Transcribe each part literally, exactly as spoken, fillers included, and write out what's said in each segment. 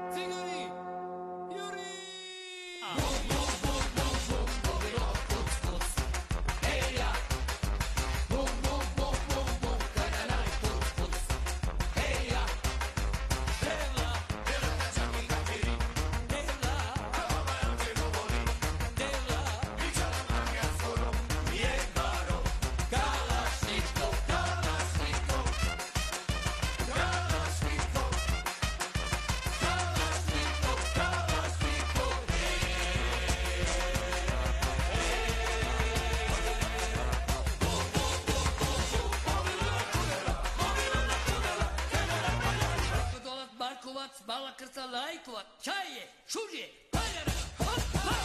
Bala krsta lajkovat, čaje, šužje, paljara, hop, hop.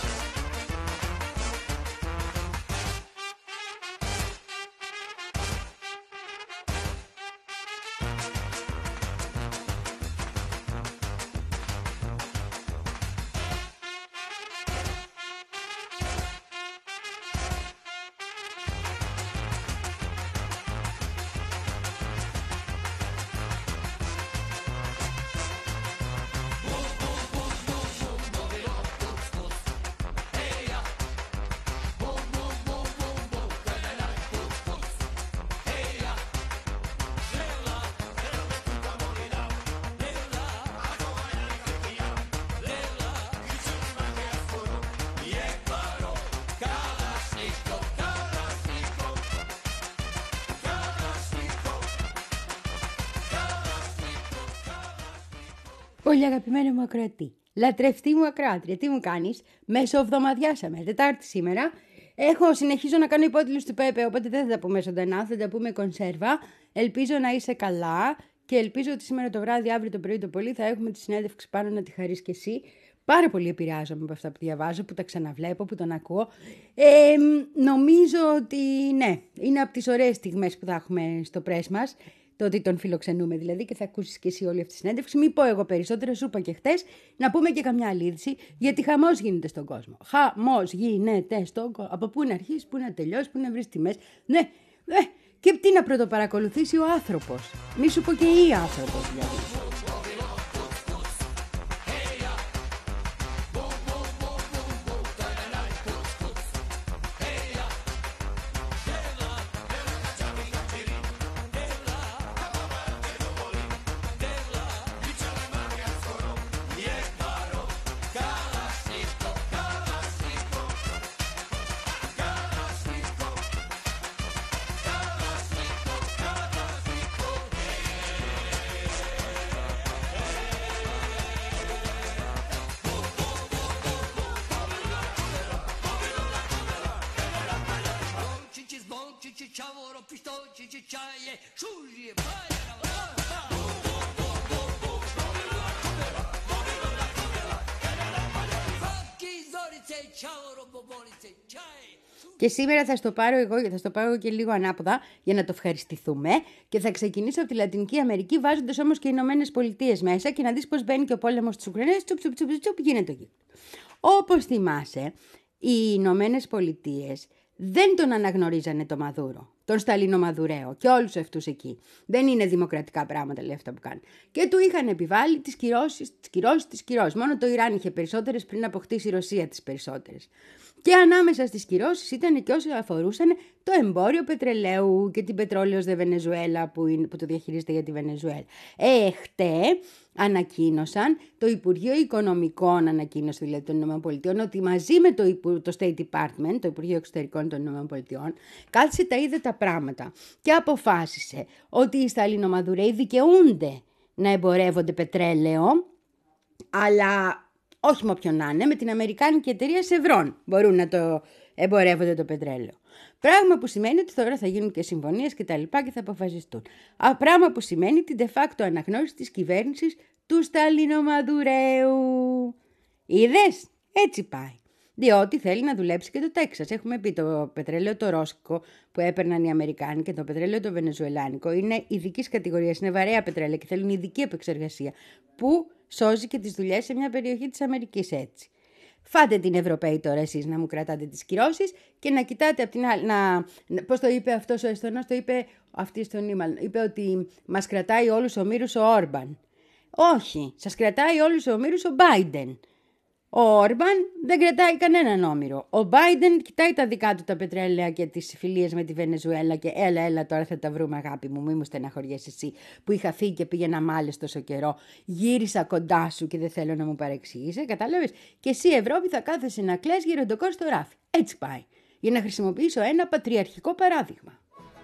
Πολύ αγαπημένο μου ακροατή, λατρευτή μου ακροάτρια, τι μου κάνεις, μεσοβδομαδιάσαμε, Τετάρτη σήμερα. Έχω, συνεχίζω να κάνω υπότιτλους του Πέπε, οπότε δεν θα τα πούμε ζωντανά, θα τα πούμε κονσέρβα. Ελπίζω να είσαι καλά και ελπίζω ότι σήμερα το βράδυ, αύριο το πρωί το πολύ, θα έχουμε τη συνέντευξη πάνω να τη χαρείς και εσύ. Πάρα πολύ επηρεάζομαι από αυτά που διαβάζω, που τα ξαναβλέπω, που τον ακούω. Ε, νομίζω ότι ναι, είναι από τις ωραίες στιγμές που θα έχουμε στο πρέσ μας. Το ότι τον φιλοξενούμε δηλαδή και θα ακούσεις και εσύ όλη αυτή τη συνέντευξη. Μην πω εγώ περισσότερο, σου είπα και χτες, να πούμε και καμιά άλλη είδηση, γιατί χαμός γίνεται στον κόσμο. Χαμός γίνεται στον κόσμο. Από πού να αρχίσει, πού να τελειώσει, πού να βρει τιμές. Ναι, ναι. Και τι να πρωτοπαρακολουθήσει ο άνθρωπος. Μη σου πω και η άνθρωπος δηλαδή. Και σήμερα θα στο πάρω εγώ και θα στο πάρω και λίγο ανάποδα για να το ευχαριστηθούμε και θα ξεκινήσω από τη Λατινική Αμερική βάζοντας όμως και οι Ηνωμένες Πολιτείες μέσα και να δεις πώς μπαίνει και ο πόλεμος της Ουκρανίας, τσουπ τσουπ τσουπ τσουπ γίνεται εκεί. Όπως θυμάσαι, οι Ηνωμένες Πολιτείες δεν τον αναγνωρίζανε το Μαδούρο, τον Σταλίνο Μαδουρέο και όλους αυτούς εκεί. Δεν είναι δημοκρατικά πράγματα λέει αυτά που κάνουν. Και του είχαν επιβάλει τις κυρώσεις, τις κυρώσεις, τις κυρώσεις. Μόνο το Ιράν είχε περισσότερες πριν αποκτήσει η Ρωσία τις περισσότερες. Και ανάμεσα στις κυρώσεις ήταν και όσοι αφορούσαν το εμπόριο πετρελαίου και την Πετρόλαιος Δε Βενεζουέλα που, είναι, που το διαχειρίζεται για τη Βενεζουέλα. Ε, χτε ανακοίνωσαν, το Υπουργείο Οικονομικών ανακοίνωσε δηλαδή των ΗΠΑ, ότι μαζί με το, το State Department, το Υπουργείο Εξωτερικών των ΗΠΑ, κάθισε τα είδε τα πράγματα και αποφάσισε ότι οι Σταλινομαδουρέοι δικαιούνται να εμπορεύονται πετρέλαιο, αλλά όχι με όποιον να είναι, με την Αμερικάνικη εταιρεία Chevron μπορούν να το εμπορεύονται το πετρέλαιο. Πράγμα που σημαίνει ότι τώρα θα γίνουν και συμφωνίες και τα λοιπά και θα αποφασιστούν. Α, πράγμα που σημαίνει την de facto αναγνώριση της κυβέρνησης του Σταλινομαδουρέου. Είδες, έτσι πάει. Διότι θέλει να δουλέψει και το Τέξας. Έχουμε πει το πετρέλαιο το ρώσικο που έπαιρναν οι Αμερικάνοι και το πετρέλαιο το βενεζουελάνικο είναι ειδικής κατηγορίας, είναι βαρέα πετρέλαια και θέλουν ειδική επεξεργασία που σώζει και τις δουλειές σε μια περιοχή της Αμερικής έτσι. Φάτε την Ευρωπαίοι τώρα εσείς να μου κρατάτε τις κυρώσεις και να κοιτάτε από την άλλη, να, πώς το είπε αυτός ο Εστονός, το είπε αυτή στον Ήμαλ, είπε ότι μας κρατάει όλους ο Μύρους ο Όρμπαν. Όχι, σας κρατάει όλους ομήρους ο Biden. Ο Όρμπαν δεν κρατάει κανέναν όμηρο. Ο Biden κοιτάει τα δικά του τα πετρέλαια και τις φιλίες με τη Βενεζουέλα και έλα, έλα τώρα θα τα βρούμε αγάπη μου, μη μου στεναχωριέσαι εσύ που είχα φύγει και πήγαινα μάλες τόσο καιρό. Γύρισα κοντά σου και δεν θέλω να μου παρεξηγήσει, κατάλαβες. Και εσύ Ευρώπη θα κάθεσαι να κλαις γεροντοκό στο ράφι. Έτσι πάει. Για να χρησιμοποιήσω ένα πατριαρχικό παράδειγμα.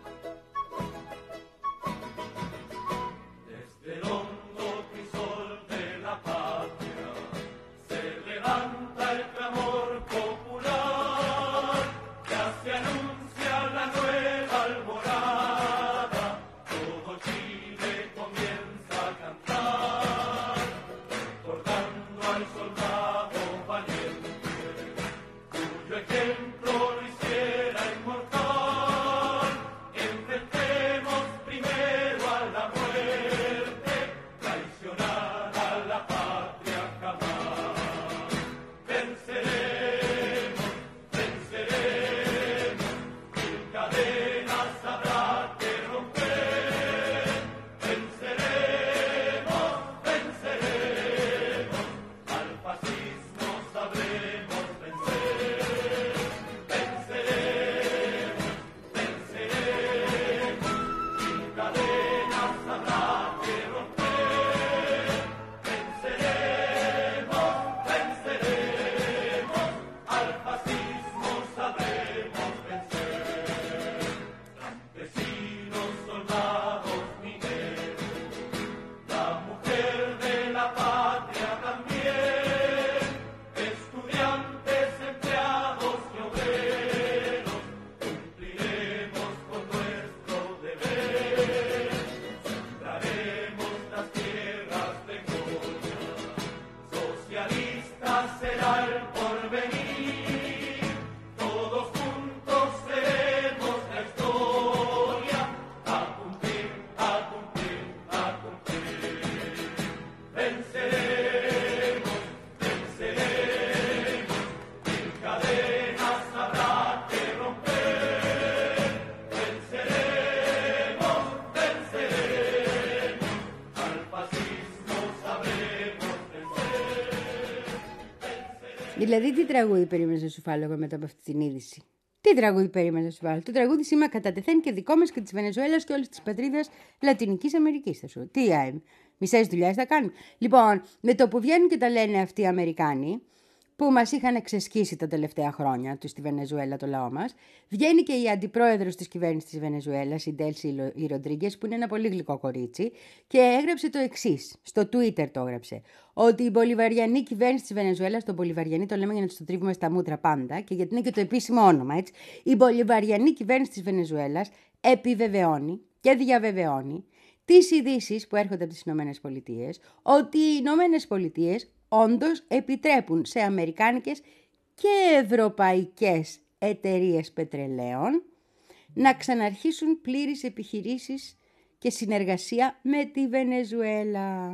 Δηλαδή, τι τραγούδι περίμενες να σου βάλω εγώ μετά από αυτή την είδηση? Τι τραγούδι περίμενες να σου βάλω? Το τραγούδι σήμα κατά τεθέν και δικό μας και της Βενεζουέλας και όλης της πατρίδας Λατινικής Αμερικής. Θα σου. Τι άιμ, μισές δουλειάς θα κάνουμε. Λοιπόν, με το που βγαίνουν και τα λένε αυτοί οι Αμερικάνοι, που μας είχαν ξεσκίσει τα τελευταία χρόνια του στη Βενεζουέλα το λαό μας, βγαίνει και η αντιπρόεδρος της κυβέρνησης της Βενεζουέλας, η Ντέλση η Ροντρίγκες, που είναι ένα πολύ γλυκό κορίτσι, και έγραψε το εξής, στο Twitter το έγραψε, ότι η μπολιβαριανή κυβέρνηση της Βενεζουέλας, το μπολιβαριανή το λέμε για να τους το τρίβουμε στα μούτρα πάντα, και γιατί είναι και το επίσημο όνομα, έτσι, η μπολιβαριανή κυβέρνηση της Βενεζουέλας επιβεβαιώνει και διαβεβαιώνει τις ειδήσεις που έρχονται από τις Ηνωμένες Πολιτείες, ότι οι Ηνωμένες Πολιτείες όντως επιτρέπουν σε αμερικάνικες και ευρωπαϊκές εταιρείες πετρελαίων να ξαναρχίσουν πλήρεις επιχειρήσεις και συνεργασία με τη Βενεζουέλα.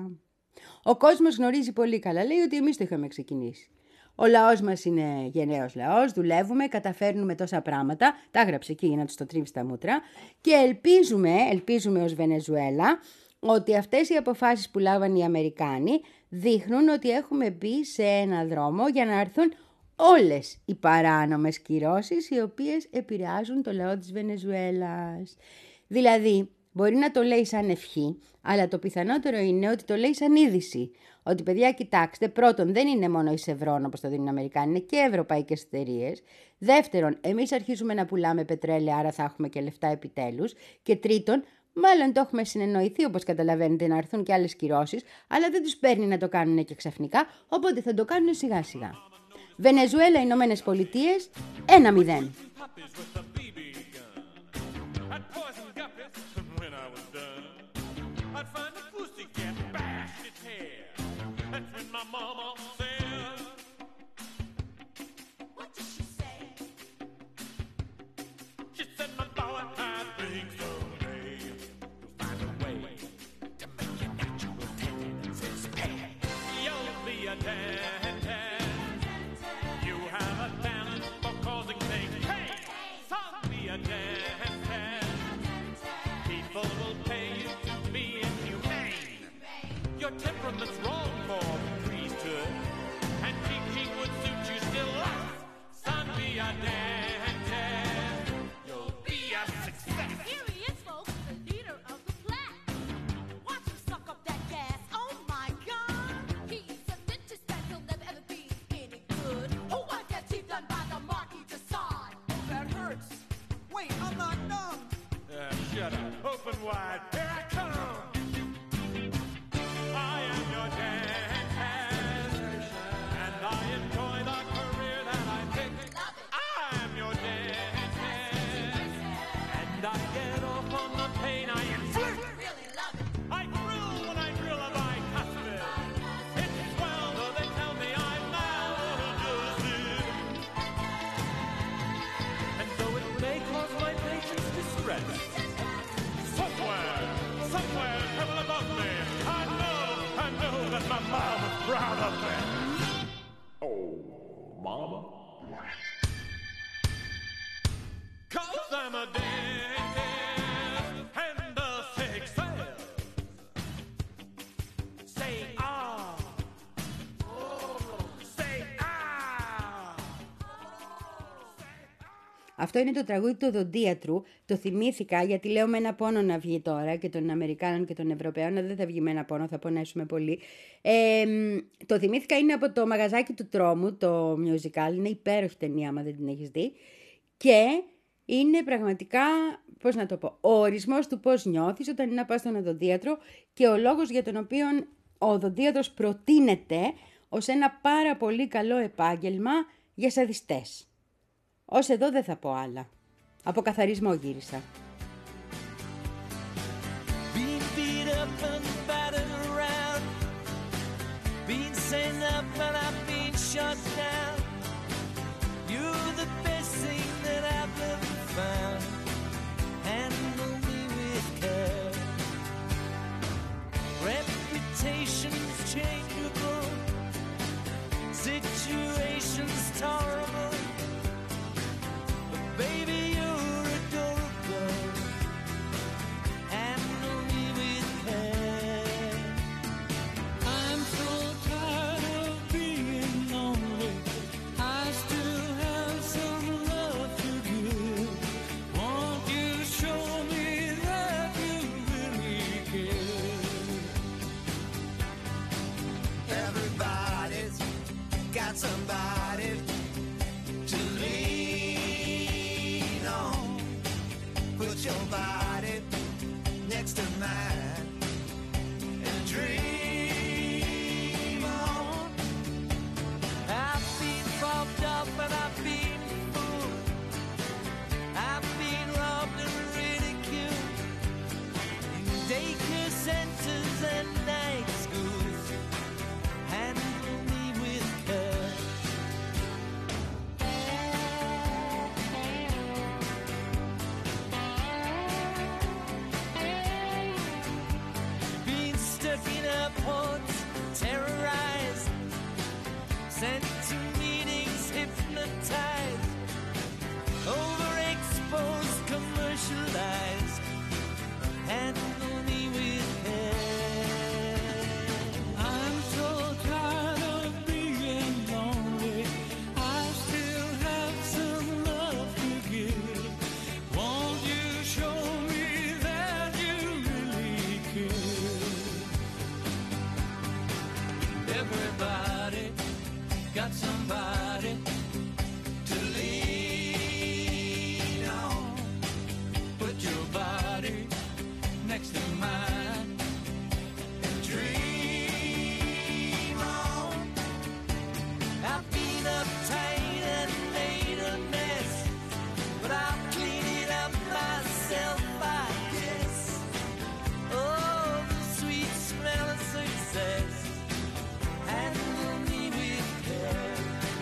Ο κόσμος γνωρίζει πολύ καλά, λέει ότι εμείς το είχαμε ξεκινήσει. Ο λαός μας είναι γενναίος λαός, δουλεύουμε, καταφέρνουμε τόσα πράγματα, τα έγραψε εκεί για να τους το τρίβει στα μούτρα και ελπίζουμε, ελπίζουμε ως Βενεζουέλα, ότι αυτές οι αποφάσεις που λάβαν οι Αμερικάνοι δείχνουν ότι έχουμε μπει σε ένα δρόμο για να έρθουν όλες οι παράνομες κυρώσεις οι οποίες επηρεάζουν το λαό της Βενεζουέλας. Δηλαδή, μπορεί να το λέει σαν ευχή, αλλά το πιθανότερο είναι ότι το λέει σαν είδηση. Ότι παιδιά, κοιτάξτε, πρώτον, δεν είναι μόνο η Σεβρόν όπως το δίνουν οι Αμερικάνοι, είναι και ευρωπαϊκές εταιρείες. Δεύτερον, εμείς αρχίζουμε να πουλάμε πετρέλαια, άρα θα έχουμε και λεφτά επιτέλους. Και τρίτον, μάλλον το έχουμε συνεννοηθεί, όπως καταλαβαίνετε, να έρθουν και άλλες κυρώσεις, αλλά δεν τους παίρνει να το κάνουν και ξαφνικά, οπότε θα το κάνουν σιγά σιγά. Βενεζουέλα, Ηνωμένες Πολιτείες, ένα μηδέν. Your temperament proud of me. Oh, mama. 'Cause I'm a dentist and a success. Say ah. Say ah. Αυτό είναι το τραγούδι του Οδοντίατρου. Το θυμήθηκα γιατί λέω με ένα πόνο να βγει τώρα και των Αμερικάνων και των Ευρωπαίων. Δεν θα βγει με ένα πόνο, θα πονέσουμε πολύ. Ε, το θυμήθηκα, είναι από το Μαγαζάκι του Τρόμου, το musical. Είναι υπέροχη ταινία, άμα δεν την έχεις δει. Και είναι πραγματικά, πώς να το πω, ο ορισμός του πώς νιώθεις όταν είναι να πας στον οδοντίατρο και ο λόγος για τον οποίο ο οδοντίατρος προτείνεται ως ένα πάρα πολύ καλό επάγγελμα για σαδιστές. Ως εδώ δεν θα πω άλλα. Από καθαρισμό γύρισα. Been beat up and battered around, been sent up and I've been shot down. You're the best thing that I've ever found. Handle me with care. Reputation's changeable, situation's tolerable. Baby, you're adorable. Handle me with care. I'm so tired of being lonely. I still have some love to give. Won't you show me that you really care? Everybody's got somebody to lean on. Put your body next to mine and dream on. I've been fobbed up and I've been fooled. I've been robbed and ridiculed in daycare centers and night schools. Handle me with care. Been stuck in airports, terrorized, sent to meetings, hypnotized, overexposed, commercialized. Handle me with care. I'm so tired of being lonely. I still have some love to give. Won't you show me that you really care? Everybody got somebody to lean on. Put your body next to mine and dream on. I've been uptight and made a mess, but I'll clean it up myself, I guess. Oh, the sweet smell of success. Handle me with care.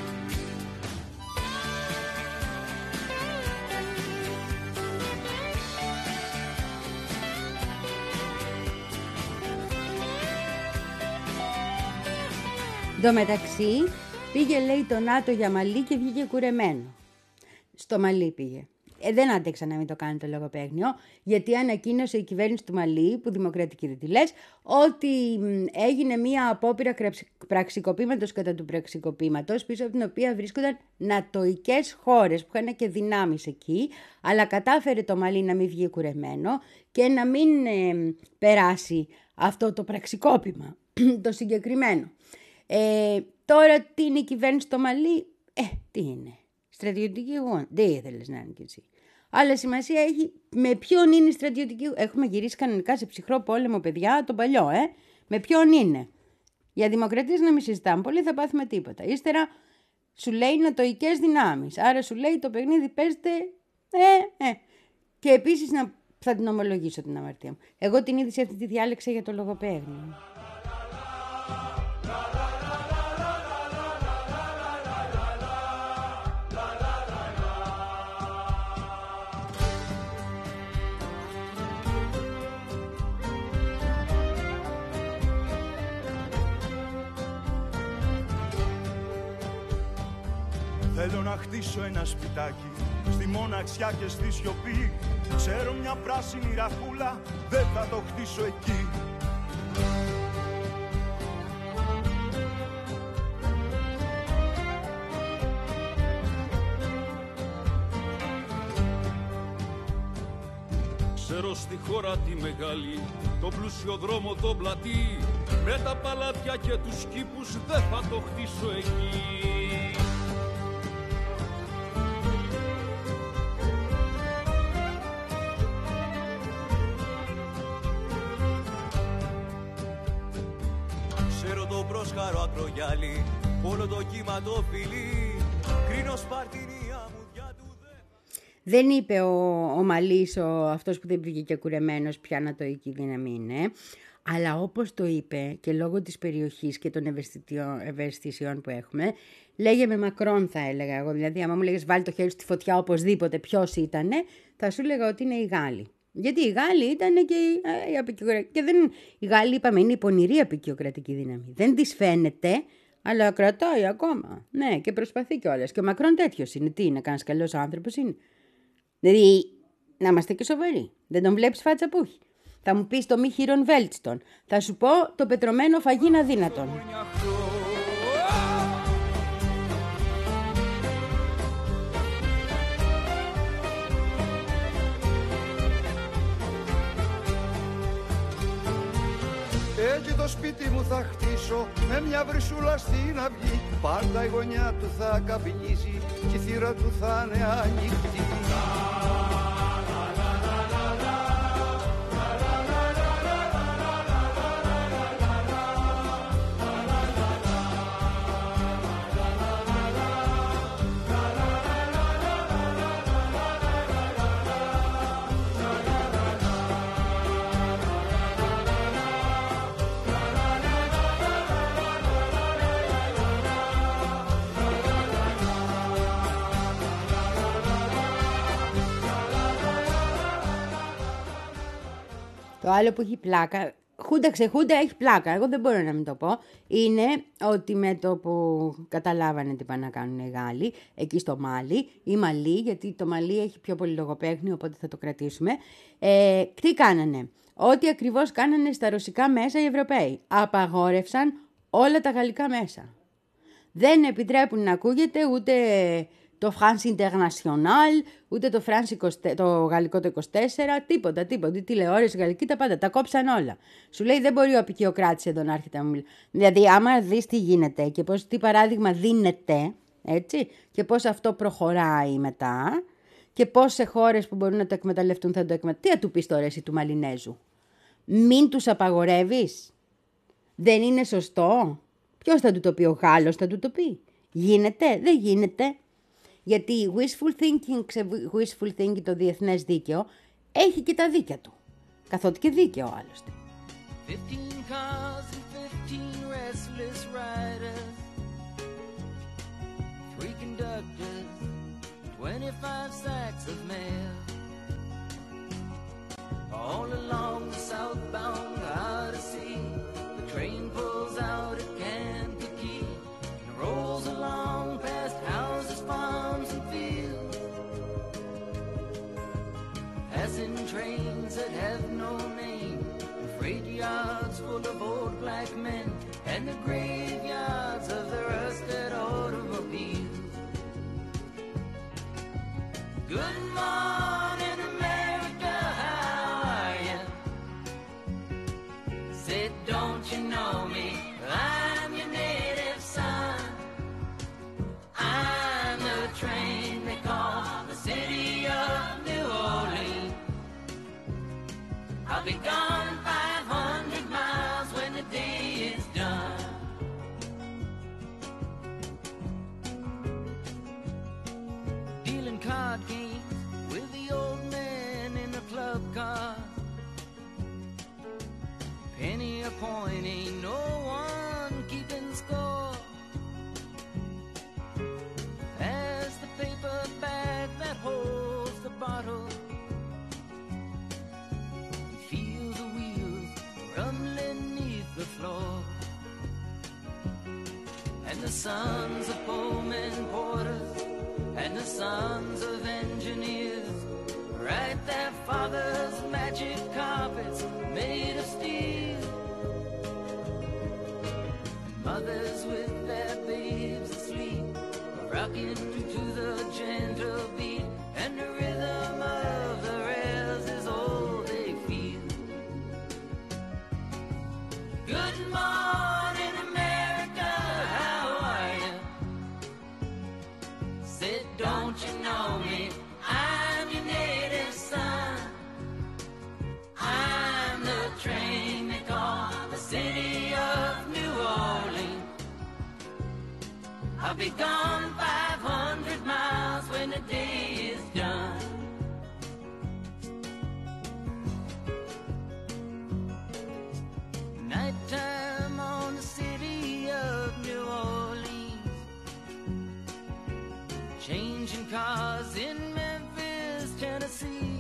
Εν τω μεταξύ πήγε, λέει, το ΝΑΤΟ για μαλλί και βγήκε κουρεμένο. Στο μαλλί πήγε. Ε, δεν άντεξα να μην το κάνει το λογοπαίγνιο, γιατί ανακοίνωσε η κυβέρνηση του Μαλί, που δημοκρατική δεν τη λες, ότι μ, έγινε μία απόπειρα πραξικοπήματος κατά του πραξικοπήματος, πίσω από την οποία βρίσκονταν νατοικές χώρες που είχαν και δυνάμεις εκεί, αλλά κατάφερε το Μαλί να μην βγει κουρεμένο και να μην ε, περάσει αυτό το πραξικόπημα, το συγκεκριμένο. Ε, τώρα τι είναι η κυβέρνηση στο Μαλί? Ε, τι είναι? Στρατιωτική γόνα. Δεν ήθελες να είναι κι εσύ. Αλλά σημασία έχει με ποιον είναι η στρατιωτική. Έχουμε γυρίσει κανονικά σε ψυχρό πόλεμο, παιδιά, τον παλιό, ε. Με ποιον είναι? Για δημοκρατίες να μην συζητάμε πολύ, θα πάθουμε τίποτα. Ύστερα σου λέει νατοικές δυνάμεις. Άρα σου λέει το παιχνίδι παίζεται. Ε, ε. Και επίσης να... θα την ομολογήσω την αμαρτία μου. Εγώ την είδηση αυτή τη διάλεξα για το λογοπαίγνιο. Θέλω να χτίσω ένα σπιτάκι στη μοναξιά και στη σιωπή. Ξέρω μια πράσινη ραφούλα, δεν θα το χτίσω εκεί. Ξέρω στη χώρα τη μεγάλη, το πλούσιο δρόμο το πλατή, με τα παλάτια και τους κήπους δεν θα το χτίσω εκεί. Ξέρω το πρόσχαρο ακρογιάλι, όλο το κύμα το φιλί, κρίνω σπαρτινία μου δια του δε... Δεν είπε ο, ο Μαλής, ο, αυτός που δεν πήγε και κουρεμένος, ποια ανατοϊκή δύναμη είναι. Αλλά όπως το είπε και λόγω της περιοχής και των ευαισθησιών που έχουμε, λέγε με Μακρόν θα έλεγα εγώ. Δηλαδή άμα μου λέγες βάλει το χέρι στη φωτιά οπωσδήποτε ποιος ήτανε, θα σου έλεγα ότι είναι οι Γάλλοι. Γιατί οι Γάλλοι ήταν και η, η απεικιοκρατική. Και δεν, οι Γάλλοι είπαμε είναι η πονηρή απεικιοκρατική δύναμη. Δεν της φαίνεται, αλλά κρατάει ακόμα. Ναι, και προσπαθεί κιόλας. Και ο Μακρόν τέτοιος είναι. Τι είναι, κανένας καλός άνθρωπος είναι. Δηλαδή, να είμαστε και σοβαροί. Δεν τον βλέπεις φάτσα που έχει. Θα μου πεις το μη χείρον βέλτιστον. Θα σου πω το πετρωμένο φαγίνα δύνατον. Έτσι το σπίτι μου θα χτίσω με μια βρυσούλα στην αυγή. Πάντα η γωνιά του θα καπνίζει και η θύρα του θα είναι ανοιχτή. Το άλλο που έχει πλάκα, χούντα ξεχούντα έχει πλάκα, εγώ δεν μπορώ να μην το πω, είναι ότι με το που καταλάβανε τι πάνε να κάνουν οι Γάλλοι, εκεί στο Μάλι, ή Μαλί, γιατί το Μαλί έχει πιο πολύ λογοπαίγνιο, οπότε θα το κρατήσουμε, ε, τι κάνανε, ό,τι ακριβώς κάνανε στα ρωσικά μέσα οι Ευρωπαίοι, απαγόρευσαν όλα τα γαλλικά μέσα. Δεν επιτρέπουν να ακούγεται ούτε το France International, ούτε το, France είκοσι, το γαλλικό το είκοσι τέσσερα, τίποτα, τίποτα. Τηλεόραση γαλλική, τα πάντα, τα κόψαν όλα. Σου λέει δεν μπορεί ο απεικιοκράτης εδώ να έρχεται να μου λέει. Δηλαδή, άμα δεις τι γίνεται και πώς, τι παράδειγμα δίνεται, έτσι, και πώς αυτό προχωράει μετά, και πώς σε χώρες που μπορούν να το εκμεταλλευτούν θα το εκμεταλλευτούν. Τι θα του πεις τώρα εσύ του Μαλινέζου? Μην τους απαγορεύεις? Δεν είναι σωστό? Ποιος θα του το πει? Ο Γάλλος θα του το πει? Γίνεται? Δεν γίνεται. Γιατί wishful thinking, ξε, wishful thinking το διεθνές δίκαιο έχει και τα δίκαια του. Καθότι και δίκαιο άλλωστε. Fifteen cars and fifteen restless riders, three conductors, twenty-five sacks of mail, all along the southbound Odyssey. The train pulls out at Kankakee and rolls along past houses, farms and fields, passing trains that have no name, freight yards full of old black men, and the graveyards of the rusted automobiles. Good morning, America, how are you? Say, don't you know me? I'm your native son. I'm the train they call the city of New Orleans. I'll be gone five hundred miles when the day is done. Dealing card games with the old man in the club car. Penny a point, ain't no one keeping score. As the paper bag that holds the bottle, feel the wheels rumbling neath the floor, and the sons of Pullman porters and the sons of engineers write their father's magic carpets made of steel. Mothers with their babes asleep, rocking to the gentle beat, and the rhythm of the rails is all they feel. Good morning, America, how are you? Said, don't you know me? I'm your native son. I'm the train they call the city of New Orleans. I'll be gone five hundred miles when the day is done. Nighttime on the city of New Orleans, changing cars in Memphis, Tennessee.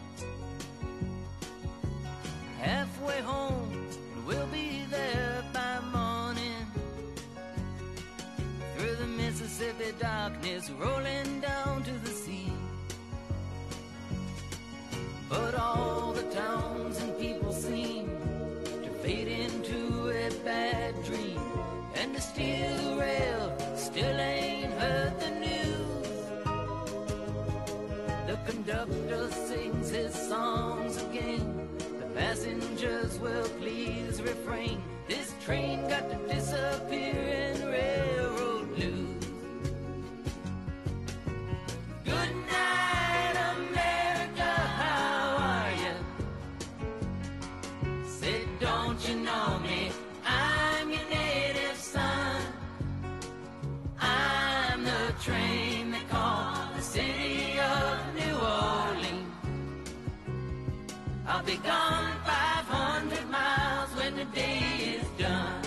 Halfway home, we'll be there by morning. Through the Mississippi darkness, rolling down to the sea. But all the towns and people seem to fade into a bad dream, and the steel rail still ain't heard the news. The conductor sings his songs again, the passengers will please refrain. This train got to disappear in railroad blues. Good night, America, how are you? Said, don't you know me? I'm your native son. I'm the train they call the city of New Orleans. I'll be gone five hundred miles when the day is done.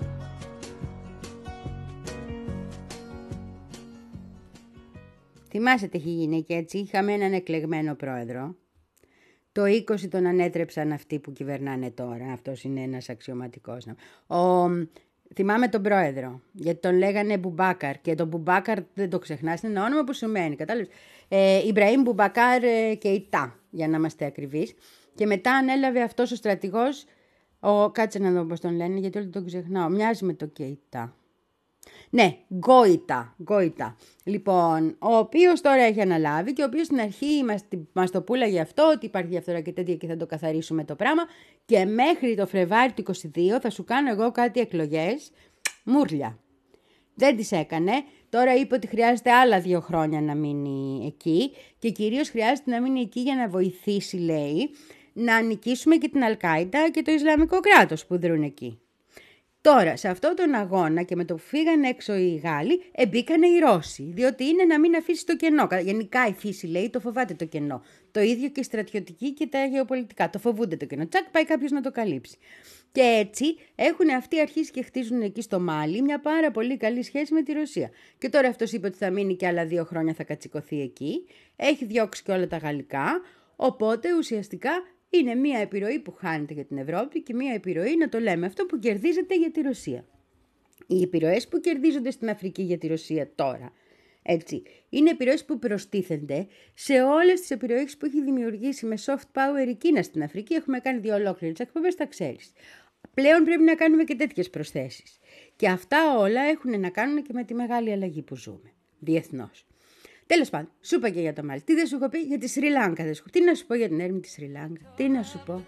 Θυμάσαι τι έχει γίνει και έτσι. Είχαμε έναν εκλεγμένο πρόεδρο. Το είκοσι τον ανέτρεψαν αυτοί που κυβερνάνε τώρα. Αυτός είναι ένας αξιωματικός. Ο... Θυμάμαι τον πρόεδρο, γιατί τον λέγανε Μπουμπάκαρ. Και τον Μπουμπάκαρ δεν το ξεχνάς, είναι ένα όνομα που σημαίνει. Κατάλαβες. Ε, Ιμπραήμ Μπουμπακάρ ε, Κεϊτά, για να είμαστε ακριβείς. Και μετά ανέλαβε αυτός ο στρατηγός, ο... κάτσε να δω πώς τον λένε, γιατί όλοι τον ξεχνάω. Μοιάζει με το Κεϊτά. Ναι, Γκόιτα, Γκόιτα. Λοιπόν, ο οποίος τώρα έχει αναλάβει και ο οποίος στην αρχή μας, μας το πούλαγε αυτό, ότι υπάρχει διαφθορά και τέτοια και θα το καθαρίσουμε το πράγμα, και μέχρι το Φλεβάρι του είκοσι δύο θα σου κάνω εγώ κάτι εκλογές, μούρλια. Δεν τις έκανε, τώρα είπε ότι χρειάζεται άλλα δύο χρόνια να μείνει εκεί και κυρίως χρειάζεται να μείνει εκεί για να βοηθήσει, λέει, να νικήσουμε και την Αλκάιντα και το Ισλαμικό κράτος που δρούν εκεί. Τώρα, σε αυτόν τον αγώνα και με το που φύγανε έξω οι Γάλλοι, εμπήκανε οι Ρώσοι, διότι είναι να μην αφήσει το κενό. Γενικά η φύση, λέει, το φοβάται το κενό. Το ίδιο και η στρατιωτική και τα γεωπολιτικά. Το φοβούνται το κενό. Τσακ, πάει κάποιος να το καλύψει. Και έτσι έχουν αυτοί αρχίσει και χτίζουν εκεί στο Μάλι μια πάρα πολύ καλή σχέση με τη Ρωσία. Και τώρα αυτός είπε ότι θα μείνει και άλλα δύο χρόνια, θα κατσικωθεί εκεί. Έχει διώξει και όλα τα γαλλικά. Οπότε ουσιαστικά είναι μία επιρροή που χάνεται για την Ευρώπη και μία επιρροή, να το λέμε αυτό, που κερδίζεται για τη Ρωσία. Οι επιρροές που κερδίζονται στην Αφρική για τη Ρωσία τώρα, έτσι, είναι επιρροές που προστίθενται σε όλες τις επιρροές που έχει δημιουργήσει με soft power η Κίνα στην Αφρική. Έχουμε κάνει δύο ολόκληρες εκπομπές, τα ξέρεις. Πλέον πρέπει να κάνουμε και τέτοιες προσθέσεις. Και αυτά όλα έχουν να κάνουν και με τη μεγάλη αλλαγή που ζούμε διεθνώς. Τέλος πάντων, σου είπα και για το Μάλι. Τι δεν σου έχω πει για τη Σρι Λάγκα. Τι να σου πω για την έρημη της Σρι Λάγκα. Τι να σου πω.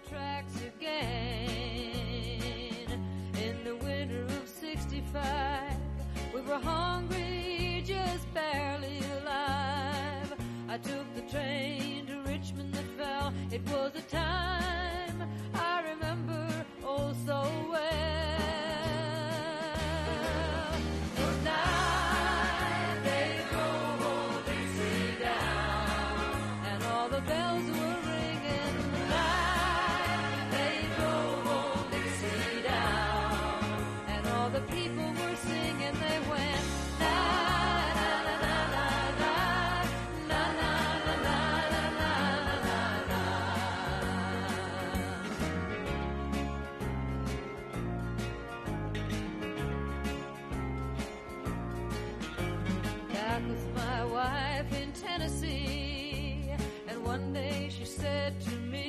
wife in Tennessee, and one day she said to me,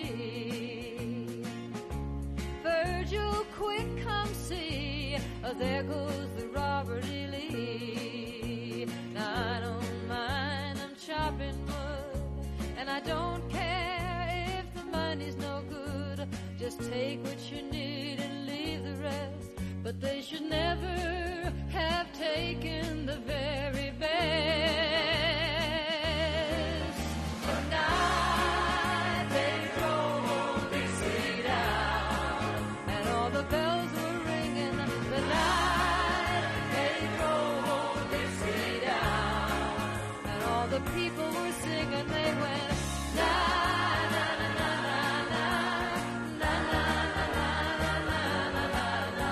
Virgil, quick, come see, oh, there goes the Robert E. Lee. Now I don't mind, I'm chopping wood, and I don't care if the money's no good. Just take what you need and leave the rest. But they should never have taken the very best. The night they drove old Dixie down, and all the bells were ringing. The night they drove old Dixie down, and all the people were singing. They went, na na na na na na na na na na na na.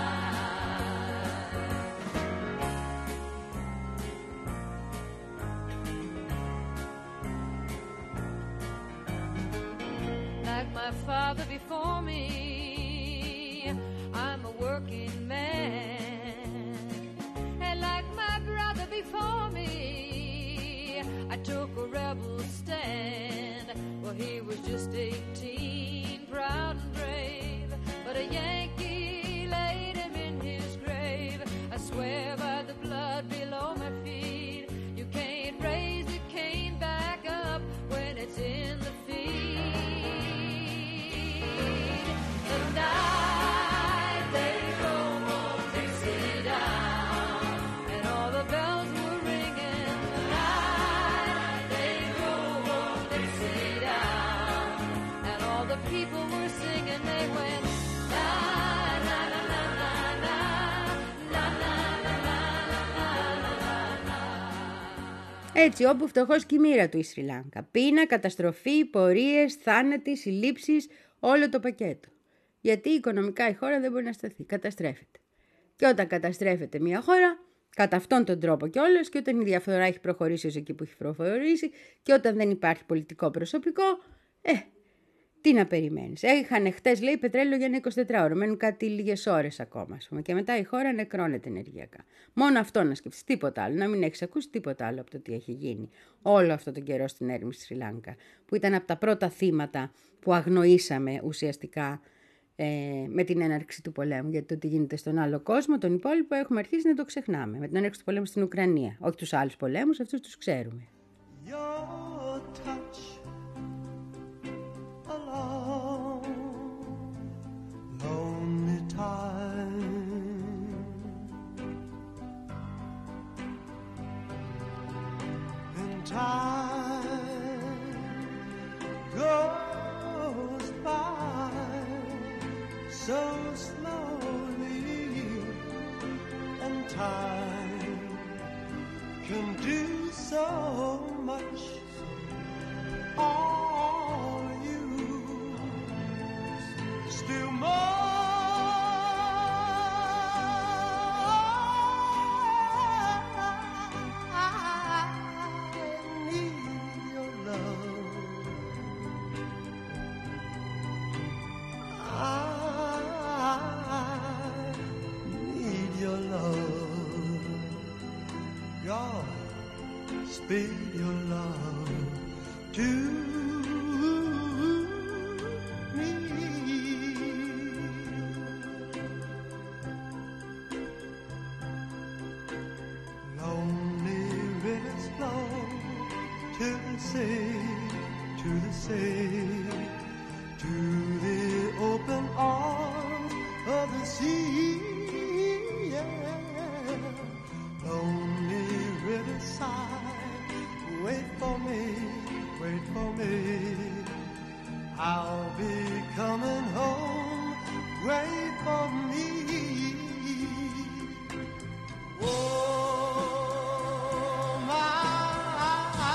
Like my father before me, I'm a working man. And like my brother before me, I took a rebel stand. Well, he was just eighteen, proud and brave, but a Yankee laid him in his grave. I swear by the blood below my feet, you can't raise a cane back up when it's in the feed. The night they drove old Dixie down, and all the bells were ringing. The night they drove old Dixie down, and all the people were singing. They went, na na na na na na na na na na na. Έτσι, όπου φτωχός και η μοίρα του η Σρι Λάνκα. Πείνα, καταστροφή, πορείες, θάνατοι, συλλήψεις, όλο το πακέτο. Γιατί οικονομικά η χώρα δεν μπορεί να σταθεί, καταστρέφεται. Και όταν καταστρέφεται μια χώρα, κατά αυτόν τον τρόπο κιόλας, και όταν η διαφθορά έχει προχωρήσει ως εκεί που έχει προχωρήσει, και όταν δεν υπάρχει πολιτικό προσωπικό, ε, τι να περιμένεις. Είχαν χτες, λέει, πετρέλαιο για ένα εικοσιτετράωρο. Μένουν κάτι λίγες ώρες ακόμα, ας πούμε. Και μετά η χώρα νεκρώνεται ενεργειακά. Μόνο αυτό να σκεφτείς, τίποτα άλλο. Να μην έχεις ακούσει τίποτα άλλο από το τι έχει γίνει όλο αυτό τον καιρό στην έρημη στη Σρι Λάνκα. Που ήταν από τα πρώτα θύματα που αγνοήσαμε ουσιαστικά ε, με την έναρξη του πολέμου. Γιατί το τι γίνεται στον άλλο κόσμο, τον υπόλοιπο, έχουμε αρχίσει να το ξεχνάμε. Με την έναρξη του πολέμου στην Ουκρανία. Όχι τους άλλους πολέμους, αυτούς τους ξέρουμε. Your touch along lonely time, and time goes by so slowly, and time can do so much. All you still more. I need your love. I need your love. God, speak your love to me. Lonely rivers flow to the sea, to the sea, to the open arms of the sea. Yeah. Lonely riverside, wait for me, wait for me. I'll be coming home, wait for me. Oh, my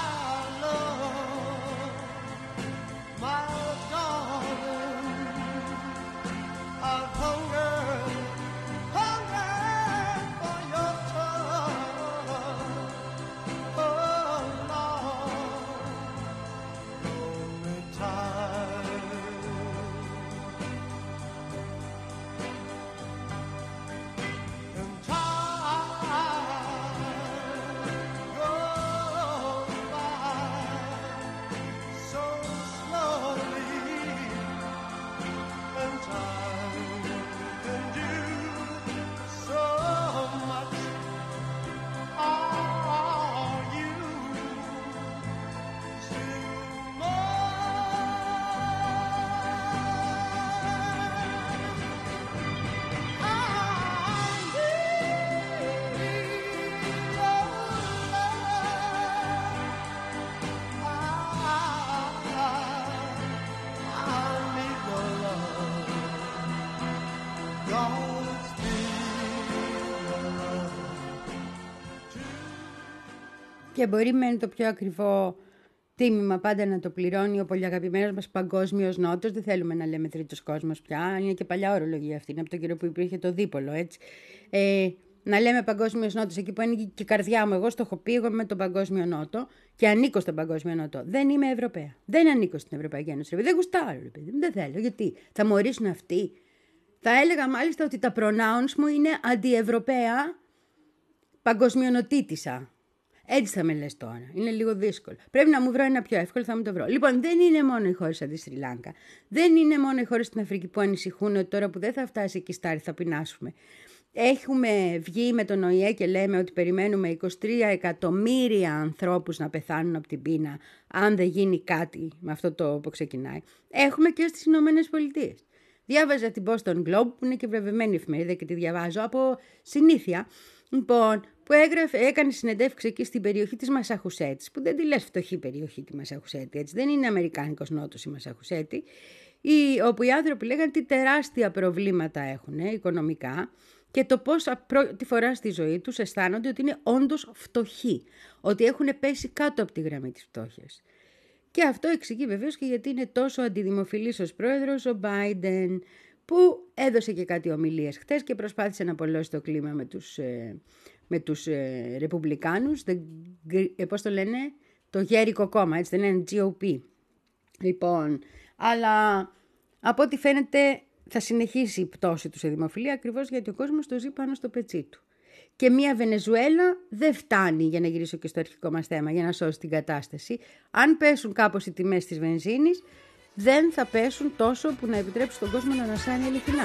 love, my darling, I've hungered, hungered for your touch. Oh, Lord, only time Και μπορεί με το πιο ακριβό τίμημα πάντα να το πληρώνει ο πολύ αγαπημένος μας παγκόσμιος νότος. Δεν θέλουμε να λέμε τρίτος κόσμος πια. Είναι και παλιά ορολογία αυτή. Είναι από τον καιρό που υπήρχε το δίπολο, έτσι. Ε, να λέμε παγκόσμιος νότος εκεί που ανήκει και η καρδιά μου. Εγώ στο έχω πει, εγώ είμαι με τον παγκόσμιο νότο και ανήκω στον παγκόσμιο νότο. Δεν είμαι Ευρωπαία. Δεν ανήκω στην Ευρωπαϊκή Ένωση. Δεν γουστάρω, ρε παιδί. Δεν θέλω. Γιατί θα μου ορίσουν αυτοί. Θα έλεγα μάλιστα ότι τα pronouns μου είναι αντιευρωπαία παγκοσμιονοτήτησα. Έτσι θα με λες τώρα. Είναι λίγο δύσκολο. Πρέπει να μου βρω ένα πιο εύκολο, θα μου το βρω. Λοιπόν, δεν είναι μόνο οι χώρες σαν τη Σρι Λάγκα. Δεν είναι μόνο οι χώρες στην Αφρική που ανησυχούν ότι τώρα που δεν θα φτάσει εκεί στάρι θα πεινάσουμε. Έχουμε βγει με τον Ο Η Ε και λέμε ότι περιμένουμε είκοσι τρία εκατομμύρια ανθρώπους να πεθάνουν από την πείνα αν δεν γίνει κάτι με αυτό το που ξεκινάει. Έχουμε και στις Ηνωμένες Πολιτείες. Διάβαζα την Boston Globe που είναι και βραβευμένη εφημερίδα και τη διαβάζω από συνήθεια. Λοιπόν, που έγραφε, έκανε συνεντεύξη εκεί στην περιοχή της Μασαχουσέτης, που δεν τη λες φτωχή περιοχή τη Μασαχουσέτη, έτσι, δεν είναι αμερικάνικος νότος η Μασαχουσέτη, η, όπου οι άνθρωποι λέγανε τι τεράστια προβλήματα έχουν ε, οικονομικά και το πώς πρώτη φορά στη ζωή τους αισθάνονται ότι είναι όντως φτωχοί, ότι έχουν πέσει κάτω από τη γραμμή της φτώχειας. Και αυτό εξηγεί βεβαίως και γιατί είναι τόσο αντιδημοφιλής ως πρόεδρος ο Biden, που έδωσε και κάτι ομιλίες χτες και προσπάθησε να απολώσει το κλίμα με τους, ε, με τους ε, Ρεπουμπλικάνους, the, ε, πώς το λένε, το γέρικο κόμμα, έτσι δεν είναι, τζι ο πι. Λοιπόν, αλλά από ό,τι φαίνεται θα συνεχίσει η πτώση του σε δημοφιλία ακριβώς γιατί ο κόσμος το ζει πάνω στο πετσί του. Και μια Βενεζουέλα δεν φτάνει, για να γυρίσω και στο αρχικό μας θέμα, για να σώσει την κατάσταση. Αν πέσουν κάπως οι τιμές της βενζίνης, δεν θα πέσουν τόσο που να επιτρέψουν στον κόσμο να ανασάνει ειλικρινά.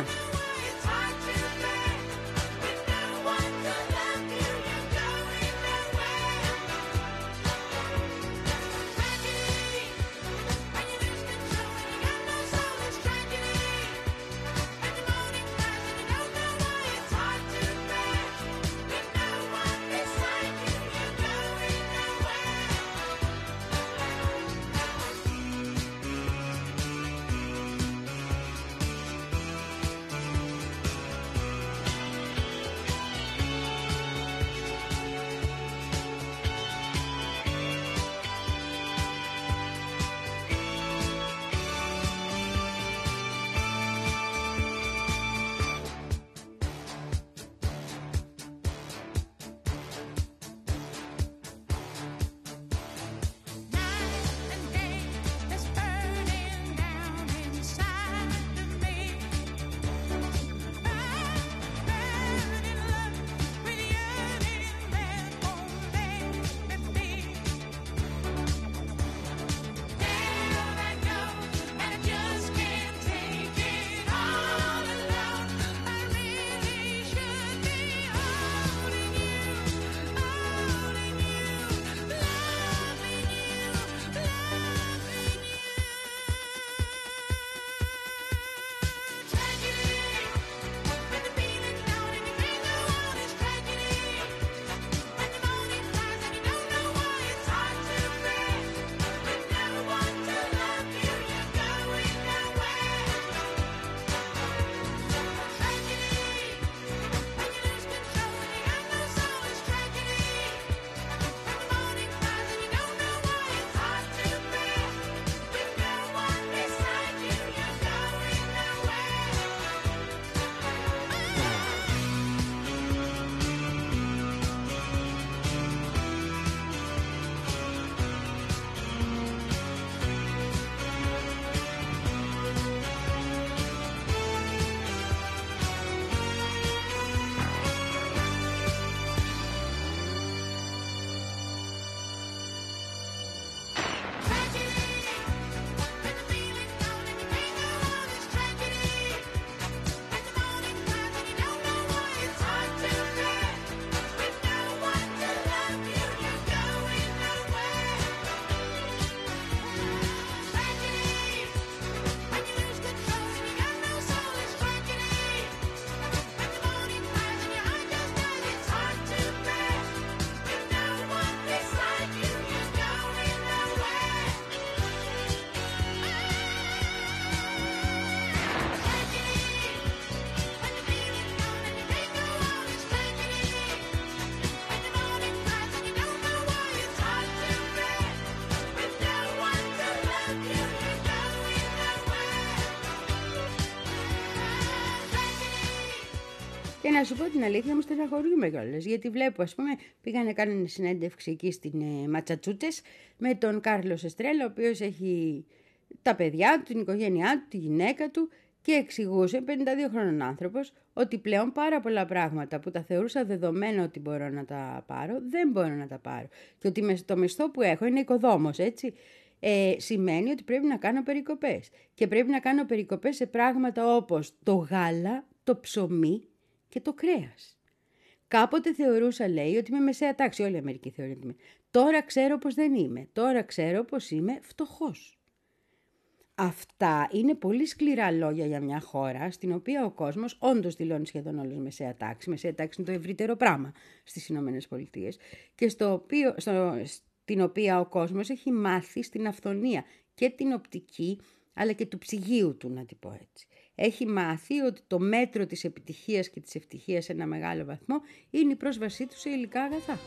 Και να σου πω την αλήθεια, μου στεναχωρούμε κιόλας. Γιατί βλέπω, ας πούμε, πήγανε κάνανε συνέντευξη εκεί στην ε, Ματσατσούτσες με τον Κάρλος Εστρέλα, ο οποίος έχει τα παιδιά του, την οικογένειά του, τη γυναίκα του και εξηγούσε, πενήντα δύο χρόνων άνθρωπος, ότι πλέον πάρα πολλά πράγματα που τα θεωρούσα δεδομένα ότι μπορώ να τα πάρω, δεν μπορώ να τα πάρω. Και ότι το μισθό που έχω είναι οικοδόμος, έτσι. Ε, σημαίνει ότι πρέπει να κάνω περικοπές. Και πρέπει να κάνω περικοπές σε πράγματα όπως το γάλα, το ψωμί και το κρέας. Κάποτε θεωρούσα, λέει, ότι είμαι μεσαία τάξη. Όλη η Αμερική θεωρεί ότι είμαι. Τώρα ξέρω πως δεν είμαι. Τώρα ξέρω πως είμαι φτωχός. Αυτά είναι πολύ σκληρά λόγια για μια χώρα στην οποία ο κόσμος όντως δηλώνει σχεδόν όλος μεσαία τάξη. Μεσαία τάξη είναι το ευρύτερο πράγμα στις Ηνωμένες Πολιτείες και στο οποίο, στο, στην οποία ο κόσμος έχει μάθει στην αυθονία και την οπτική αλλά και του ψυγείου του, να την πω έτσι. Έχει μάθει ότι το μέτρο της επιτυχίας και της ευτυχίας σε ένα μεγάλο βαθμό είναι η πρόσβασή του σε υλικά αγαθά.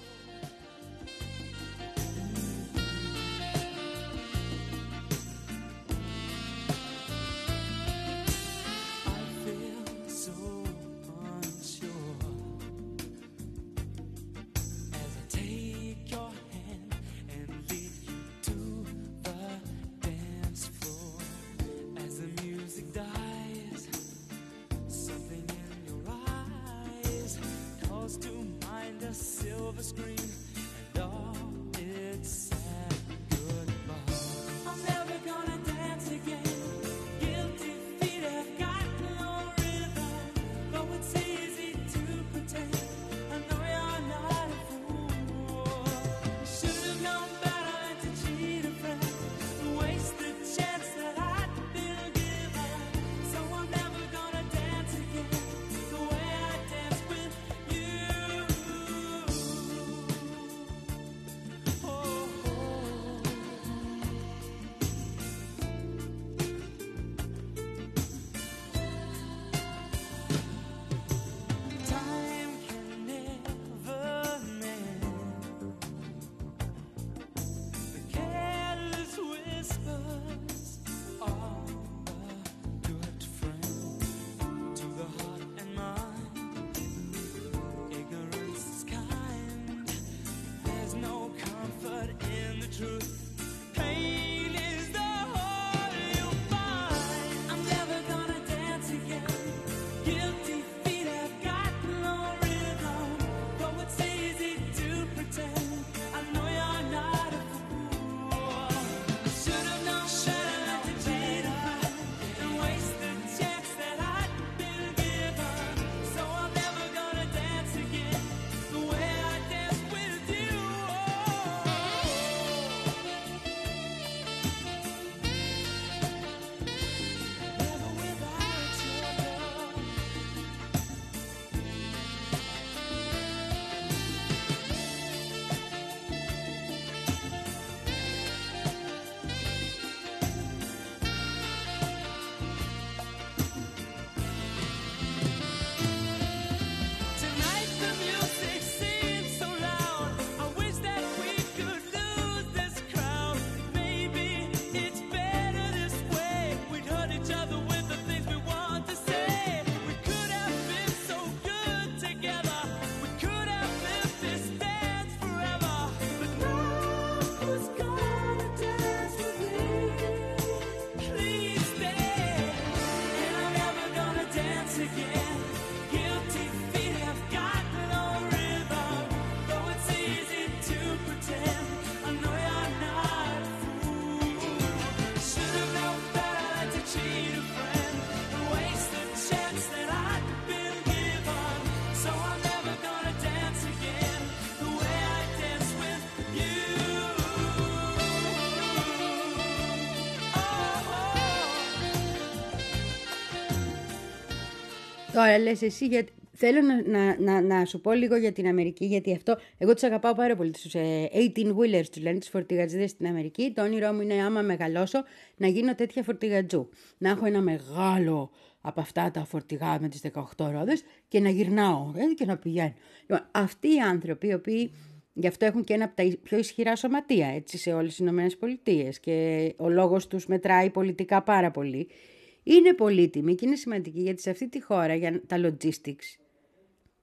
Τώρα λες εσύ, γιατί θέλω να, να, να, να σου πω λίγο για την Αμερική, γιατί αυτό, εγώ τους αγαπάω πάρα πολύ, τους ε, eighteen-wheelers, τους λένε, τους φορτηγατζίδες στην Αμερική. Το όνειρό μου είναι άμα μεγαλώσω να γίνω τέτοια φορτηγατζού. Να έχω ένα μεγάλο από αυτά τα φορτηγά με τις δεκαοκτώ ρόδες και να γυρνάω ε, και να πηγαίνω. Λοιπόν, αυτοί οι άνθρωποι, οι οποίοι γι' αυτό έχουν και ένα από τα πιο ισχυρά σωματεία έτσι, σε όλες τις Ηνωμένες Πολιτείες και ο λόγος τους μετράει πολιτικά πάρα πολύ, είναι πολύτιμοι και είναι σημαντικοί γιατί σε αυτή τη χώρα για τα logistics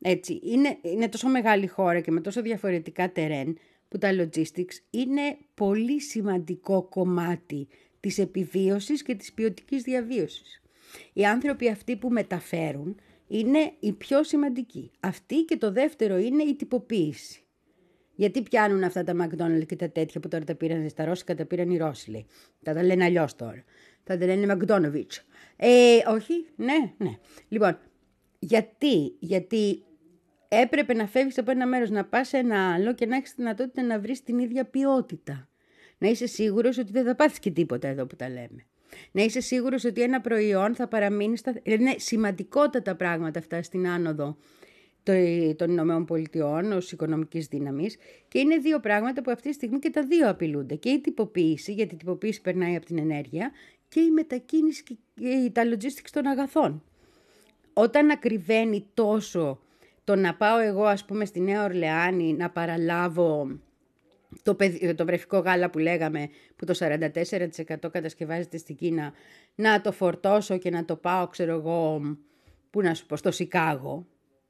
Έτσι, είναι, είναι τόσο μεγάλη χώρα και με τόσο διαφορετικά τερέν που τα logistics είναι πολύ σημαντικό κομμάτι της επιβίωσης και της ποιοτικής διαβίωσης. Οι άνθρωποι αυτοί που μεταφέρουν είναι οι πιο σημαντικοί. Αυτή και το δεύτερο είναι η τυποποίηση. Γιατί πιάνουν αυτά τα McDonald's και τα τέτοια που τώρα τα πήραν στα Ρώσικα, τα πήραν οι Ρώσοι, λέει. Θα τα λένε αλλιώς τώρα. Θα τα λένε McDonald's. Ε, όχι, ναι, ναι. Λοιπόν, γιατί, γιατί έπρεπε να φεύγεις από ένα μέρος, να πας σε ένα άλλο και να έχεις τη δυνατότητα να βρεις την ίδια ποιότητα. Να είσαι σίγουρος ότι δεν θα πάθεις και τίποτα εδώ που τα λέμε. Να είσαι σίγουρος ότι ένα προϊόν θα παραμείνει στα... Είναι σημαντικότατα πράγματα αυτά στην άνοδο των Ηνωμένων Πολιτειών ως οικονομικής δύναμης και είναι δύο πράγματα που αυτή τη στιγμή και τα δύο απειλούνται. Και η τυποποίηση, γιατί η τυποποίηση περνάει από την ενέργεια, και η μετακίνηση και τα logistics των αγαθών. Όταν ακριβένει τόσο το να πάω εγώ, ας πούμε, στη Νέα Ορλεάνη να παραλάβω το, το βρεφικό γάλα που λέγαμε, που το σαράντα τέσσερα τοις εκατό κατασκευάζεται στην Κίνα, να το φορτώσω και να το πάω, ξέρω εγώ, πού να σου πω, στο Σικάγο.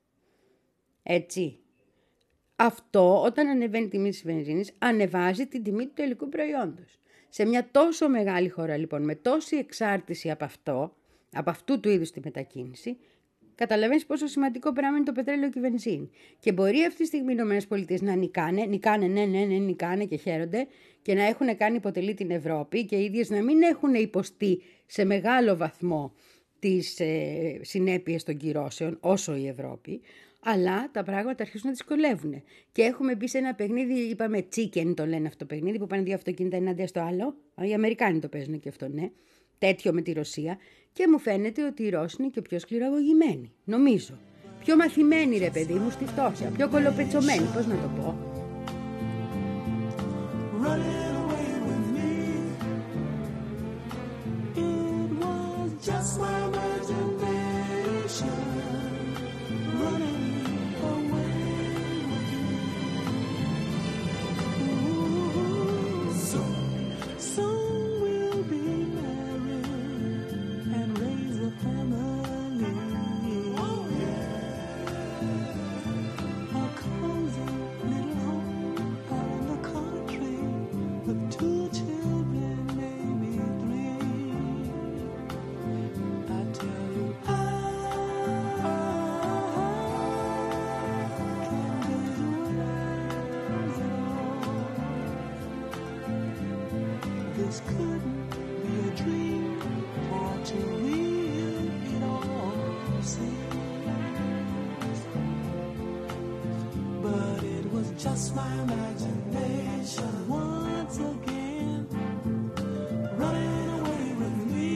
Έτσι. Αυτό, όταν ανεβαίνει η τιμή της βενζίνης, ανεβάζει την τιμή του τελικού προϊόντος. Σε μια τόσο μεγάλη χώρα, λοιπόν, με τόση εξάρτηση από αυτό, από αυτού του είδους τη μετακίνηση, καταλαβαίνεις πόσο σημαντικό πράγμα είναι το πετρέλαιο και η βενζίνη. Και μπορεί αυτή τη στιγμή οι ΗΠΑ να νικάνε, νικάνε, ναι, ναι, ναι, νικάνε και χαίρονται, και να έχουν κάνει υποτελή την Ευρώπη και οι ίδιες να μην έχουν υποστεί σε μεγάλο βαθμό τις ε, συνέπειες των κυρώσεων όσο η Ευρώπη, αλλά τα πράγματα αρχίζουν να δυσκολεύουν. Και έχουμε μπει σε ένα παιχνίδι, είπαμε chicken το λένε αυτό το παιχνίδι, που πάνε δύο αυτοκίνητα ενάντια στο άλλο. Οι Αμερικάνοι το παίζουν και αυτό, ναι. Τέτοιο με τη Ρωσία. Και μου φαίνεται ότι οι Ρώσοι είναι και πιο σκληραγωγημένοι. Νομίζω. Πιο μαθημένοι, ρε παιδί μου, στη φτώχεια. Πιο κολοπετσωμένοι, πώς να το πω. Just my imagination once again running away with me.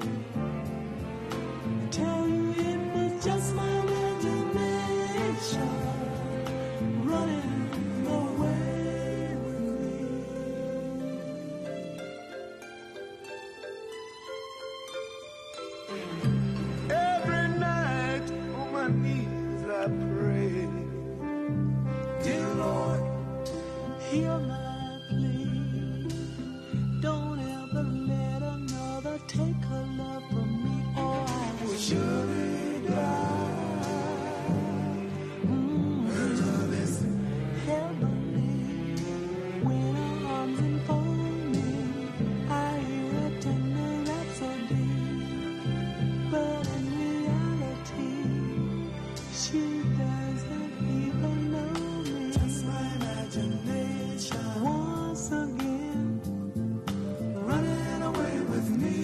I tell you it was just my imagination running away with me. Every night on my knees I pray, dear Lord, hear my plea. Don't ever let another take her love from me, or I will surely die. Mm-hmm. Listen, heavenly, when her arms enfold me, I hear a tender rhapsody, but in reality, she doesn't even know. Once again, running away with me.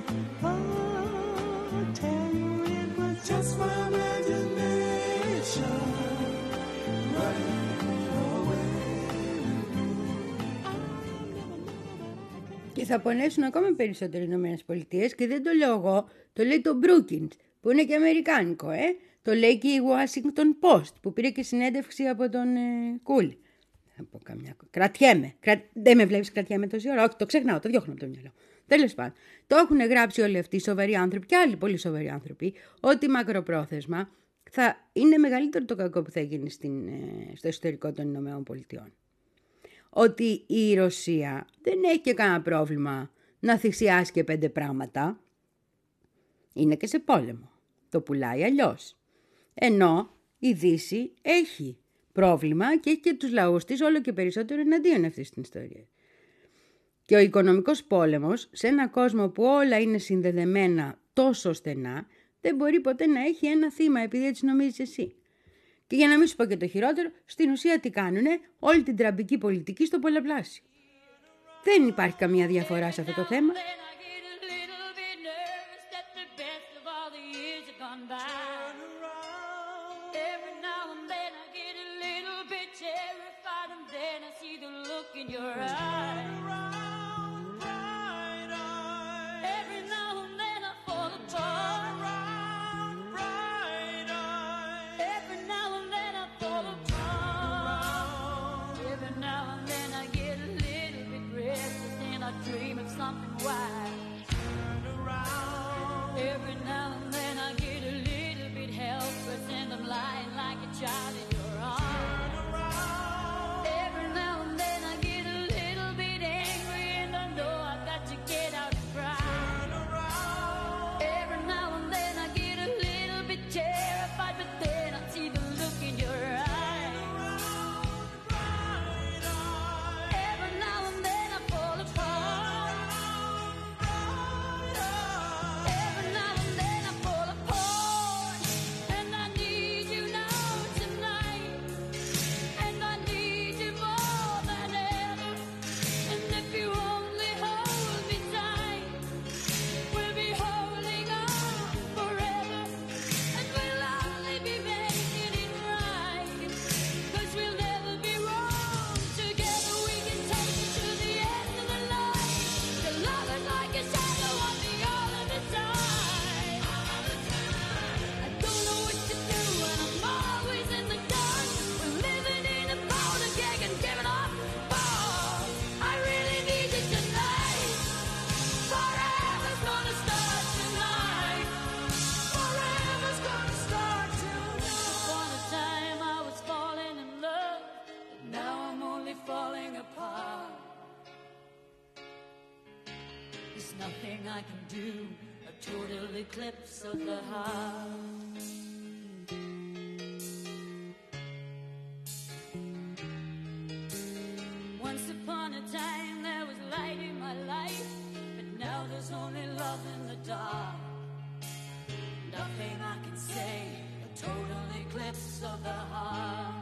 Oh, tell you it was just my imagination running away with me. Και θα πονέσουν ακόμα περισσότερο οι Ηνωμένες Πολιτείες, και δεν το λέω εγώ, το λέει το Brookings, που είναι και αμερικάνικο, ε. Το λέει και η Washington Post, που πήρε και συνέντευξη από τον ε, Κούλι. Από καμιά... Κρατιέμαι. Κρα... Δεν με βλέπεις, κρατιέμαι τόση ώρα. Όχι, το ξεχνάω, το διώχνω από το μυαλό. Τέλος πάντων, το έχουν γράψει όλοι αυτοί οι σοβαροί άνθρωποι και άλλοι πολύ σοβαροί άνθρωποι, ότι μακροπρόθεσμα θα είναι μεγαλύτερο το κακό που θα γίνει στην, στο εσωτερικό των Ηνωμένων Πολιτειών. Ότι η Ρωσία δεν έχει και κανένα πρόβλημα να θυσιάσει και πέντε πράγματα. Είναι και σε πόλεμο. Το πουλάει αλλιώς. Ενώ η Δύση έχει πρόβλημα και έχει και τους λαούς της όλο και περισσότερο εναντίον αυτής της ιστορίας. Και ο οικονομικός πόλεμος σε ένα κόσμο που όλα είναι συνδεδεμένα τόσο στενά δεν μπορεί ποτέ να έχει ένα θύμα επειδή έτσι νομίζεις εσύ. Και για να μην σου πω και το χειρότερο, στην ουσία τι κάνουνε, όλη την τραμπική πολιτική στο πολλαπλάσιο. Δεν υπάρχει καμία διαφορά σε αυτό το θέμα. Nothing I can do, a total eclipse of the heart. Once upon a time there was light in my life, but now there's only love in the dark. Nothing I can say, a total eclipse of the heart.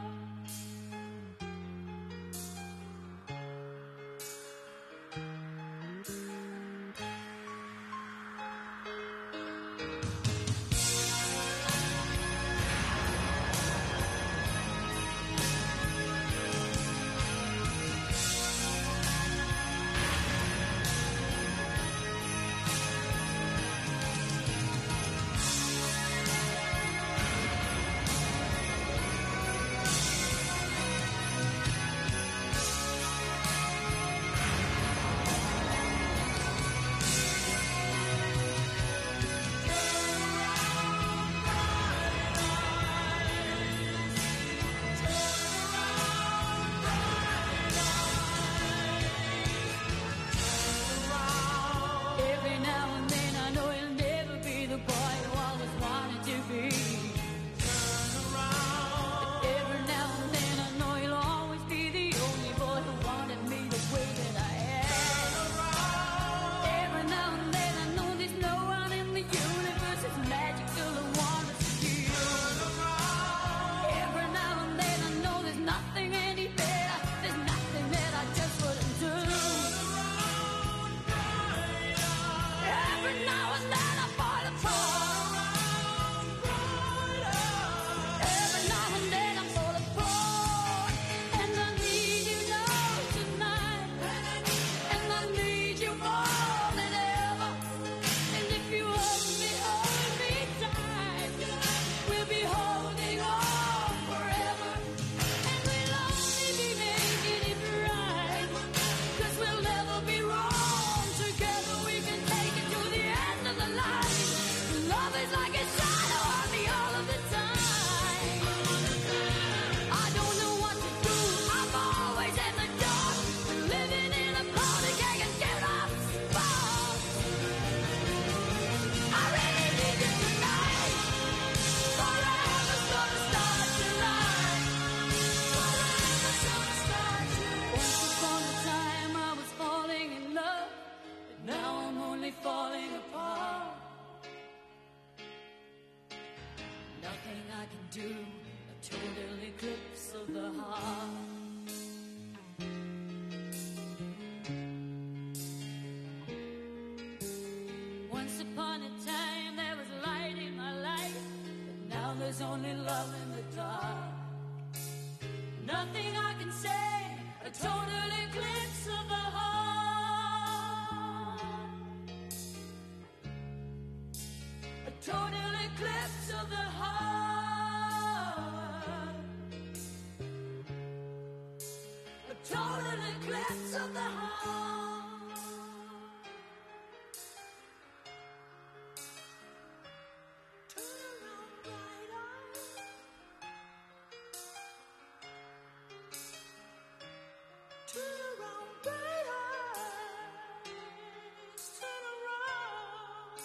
only love in the dark. Nothing I can say, a total eclipse of the heart. A total eclipse of the heart. A total eclipse of the heart. Turn around, bright eyes. Turn around, bright eyes. Turn around.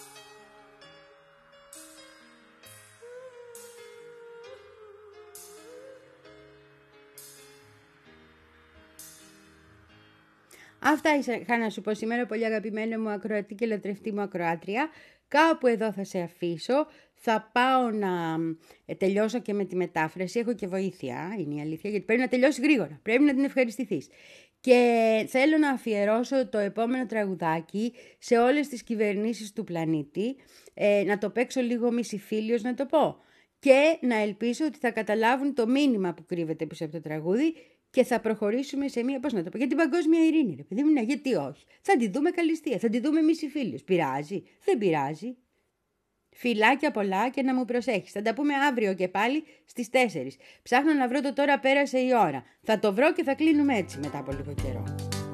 Αυτά είχα να σου πω σήμερα, πολύ αγαπημένο μου ακροατή και λατρευτή μου ακροάτρια. Κάπου εδώ θα σε αφήσω. Θα πάω να ε, τελειώσω και με τη μετάφραση. Έχω και βοήθεια, είναι η αλήθεια, γιατί πρέπει να τελειώσει γρήγορα. Πρέπει να την ευχαριστηθείς. Και θέλω να αφιερώσω το επόμενο τραγουδάκι σε όλες τις κυβερνήσεις του πλανήτη. Ε, να το παίξω λίγο μισηφίλιος να το πω. Και να ελπίσω ότι θα καταλάβουν το μήνυμα που κρύβεται πίσω από το τραγούδι και θα προχωρήσουμε σε μία, πώς να το πω, για την παγκόσμια ειρήνη, ρε παιδί μου, ναι, γιατί όχι. Θα τη δούμε καλυστία, θα τη δούμε μισηφίλιος. Πειράζει, δεν πειράζει. Φιλάκια πολλά και να μου προσέχεις. Θα τα πούμε αύριο και πάλι στις τέσσερις. Ψάχνω να βρω το τώρα πέρασε η ώρα. Θα το βρω και θα κλείνουμε έτσι μετά από λίγο καιρό.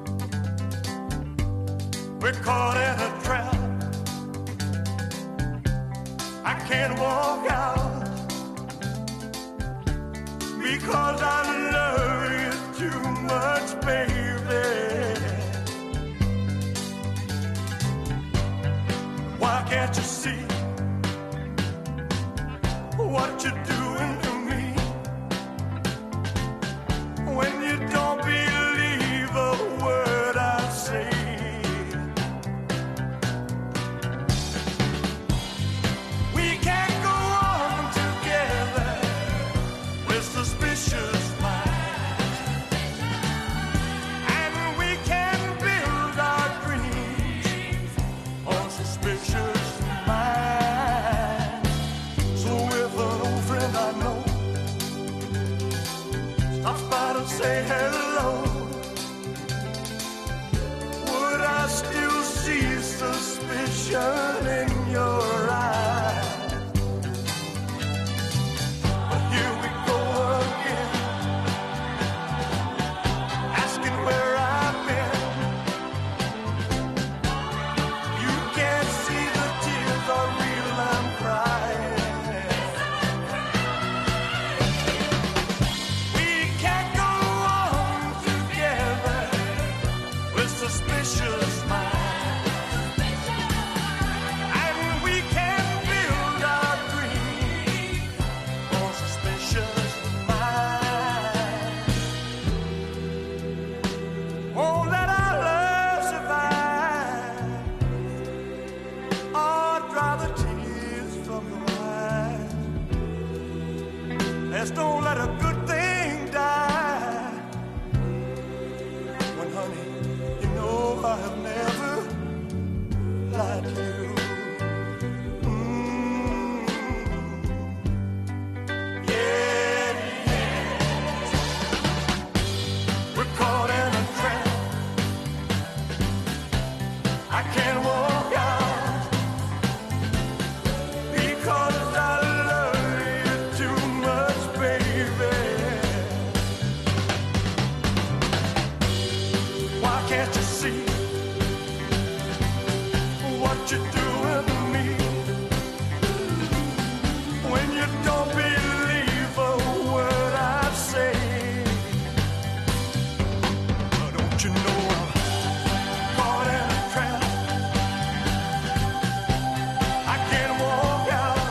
We're caught in a trap. I can't walk out because I love you too much, baby. Why can't you see what you're doing to me when you don't believe a word I say? We can't go on together with suspicious minds, and we can build our dreams on suspicious minds. So if an old friend I know stops by to say hello, would I still see suspicion in your eyes? But here we go again, asking where I've been. You can't see the tears are real, I'm crying. We can't go on together with suspicious minds, and we can't build our dreams on suspicious minds. Won't let our love survive or dry the tears from your eyes. Let's don't let a good thing die. When, honey, you know I have never lied to you. Mm. Yeah, yeah. We're caught in a trap. I can't walk out because I love you too much, baby. Why can't you see what you're doing to me when you don't believe a word I say? Don't you know I'm caught in a trap? I can't walk out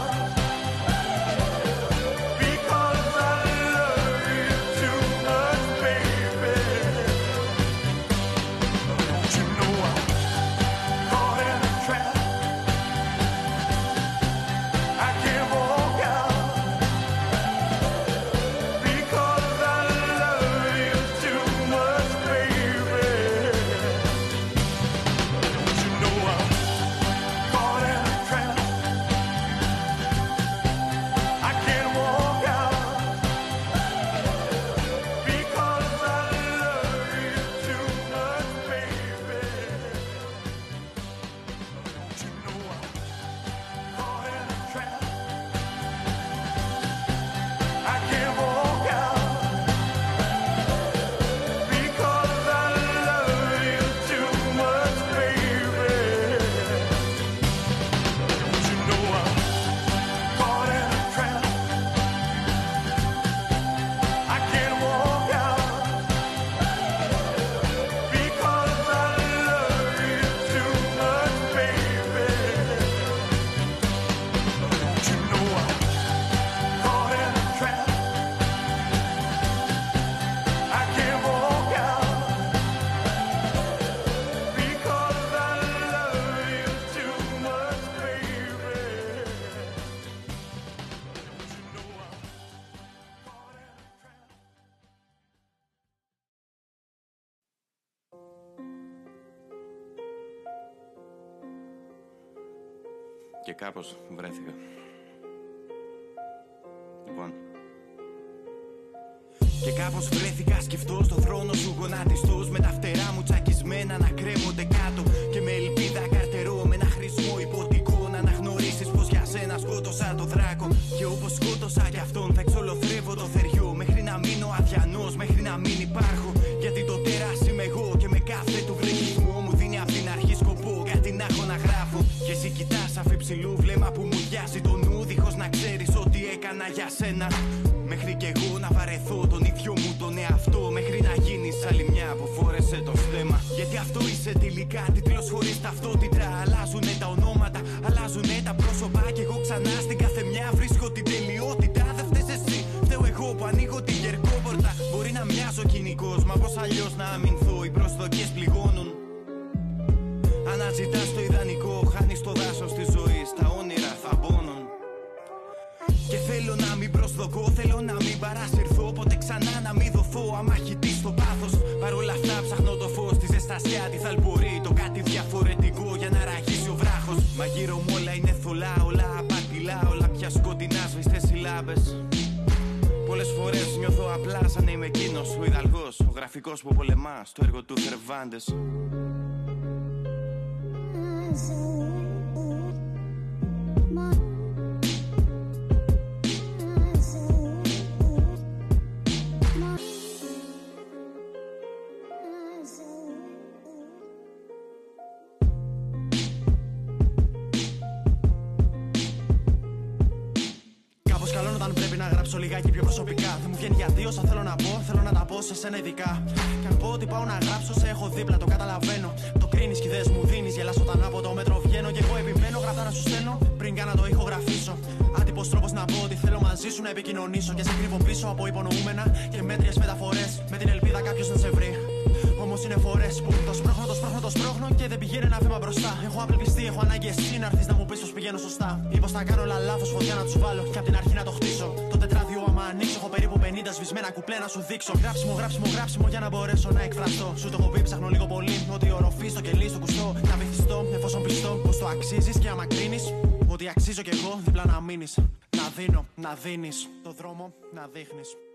because I love you too much, baby. Don't you know I'm caught in a trap? Και κάπως βρέθηκα. Λοιπόν. Και κάπως βρέθηκα σκεφτός στον θρόνο σου γονατιστός, με τα φτερά μου τσακισμένα να κρέμονται κάτω και με ελπίδα καρτερώ με ένα χρήσιμο υποτικό να αναγνωρίσεις πως για σένα σκότωσα το δράκο. Και όπως σκότωσα κι αυτόν θα εξολοθρεύω το θεριό μέχρι να μείνω αδιανός, μέχρι να μην υπάρχω. Γιατί το τέρας είμαι εγώ και με κάθε του βρέχισμό μου δίνει απ' την αρχή σκοπό κάτι να έχω να γράφω. Και εσύ κοιτάς αφιψηλού βλέμμα που μου διάζει το νου δίχως να ξέρεις ότι έκανα για σένα. Μέχρι κι εγώ να βαρεθώ τον ίδιο μου τον εαυτό, μέχρι να γίνεις άλλη μια που φόρεσε το στέμα. Γιατί αυτό είσαι τελικά, τίτλος χωρίς ταυτότητα. Αλλάζουνε τα ονόματα, αλλάζουνε τα πρόσωπα. Κι εγώ ξανά στην κάθε μια βρίσκω την τελειότητα. Δεν φταίς εσύ, φταίω εγώ που ανοίγω την γερκόπορτα. Μπορεί να μοιάζω κοινικός, μα πώς αλλιώς να αμυνθώ. Οι προσδοκίες πληγώνουν. Αναζητάς το ιδανικό, χάνεις το δάσος της ζωής. Τα όνειρα θα μπώνουν. Και θέλω να μην προσδοκώ, θέλω να μην παρασυρθώ. Ποτέ ξανά να μην δοθώ αμαχητή στο πάθος. Παρ' όλα αυτά ψάχνω το φως, τη ζεστασιά, τη θαλπορή. Το κάτι διαφορετικό για να ραγίσει ο βράχος. Μα γύρω μου όλα είναι θολά, όλα απατηλά. Όλα πια σκοτεινά, σβηστές συλλάμπες. Πολλές φορές νιώθω απλά σαν να είμαι εκείνος ο ιδαλγός, ο γραφικός που πολεμά στο έργο του Θερβάντες. Λιγάκι πιο προσωπικά. Δεν μου βγαίνει γιατί όσα θέλω να πω, θέλω να τα πω σε σένα ειδικά. Και αν πω ότι πάω να γράψω, σε έχω δίπλα, το καταλαβαίνω. Το κρίνεις κι ιδέες μου δίνεις, γελάς όταν από το μέτρο βγαίνω. Και εγώ επιμένω γραπτά να σου στέλνω πριν καν να το ηχογραφήσω. Άτυπος τρόπος να πω ότι θέλω μαζί σου να επικοινωνήσω. Και σε κρύβω πίσω από υπονοούμενα και μέτριες μεταφορές. Με την ελπίδα κάποιος να σε βρει. Όμως είναι φορές που το σπρώχνω, το σπρώχνω, το σπρώχνω και δεν πηγαίνει ένα βήμα μπροστά. Έχω απελπιστεί, έχω ανάγκη εσύ να έρθεις να μου πεις πως πηγαίνω σωστά. Ή πως θα κάνω όλα λάθος, φωτιά να τους βάλω και απ' την αρχή να το χτίσω. Το τετράδιο άμα ανοίξω, έχω περίπου πενήντα σβησμένα κουπλέ να σου δείξω. Γράψιμο, γράψιμο, γράψιμο για να μπορέσω να εκφραστώ. Σου το έχω πει, ψάχνω λίγο πολύ. Ότι οροφή στο κελί, στο κουστό. Να βυθιστώ εφόσον πιστώ πως το αξίζεις και άμα κρίνεις ότι αξίζω κι εγώ δίπλα να μείνεις. Να δίνω, να δίνεις, το δρόμο να δείχνεις.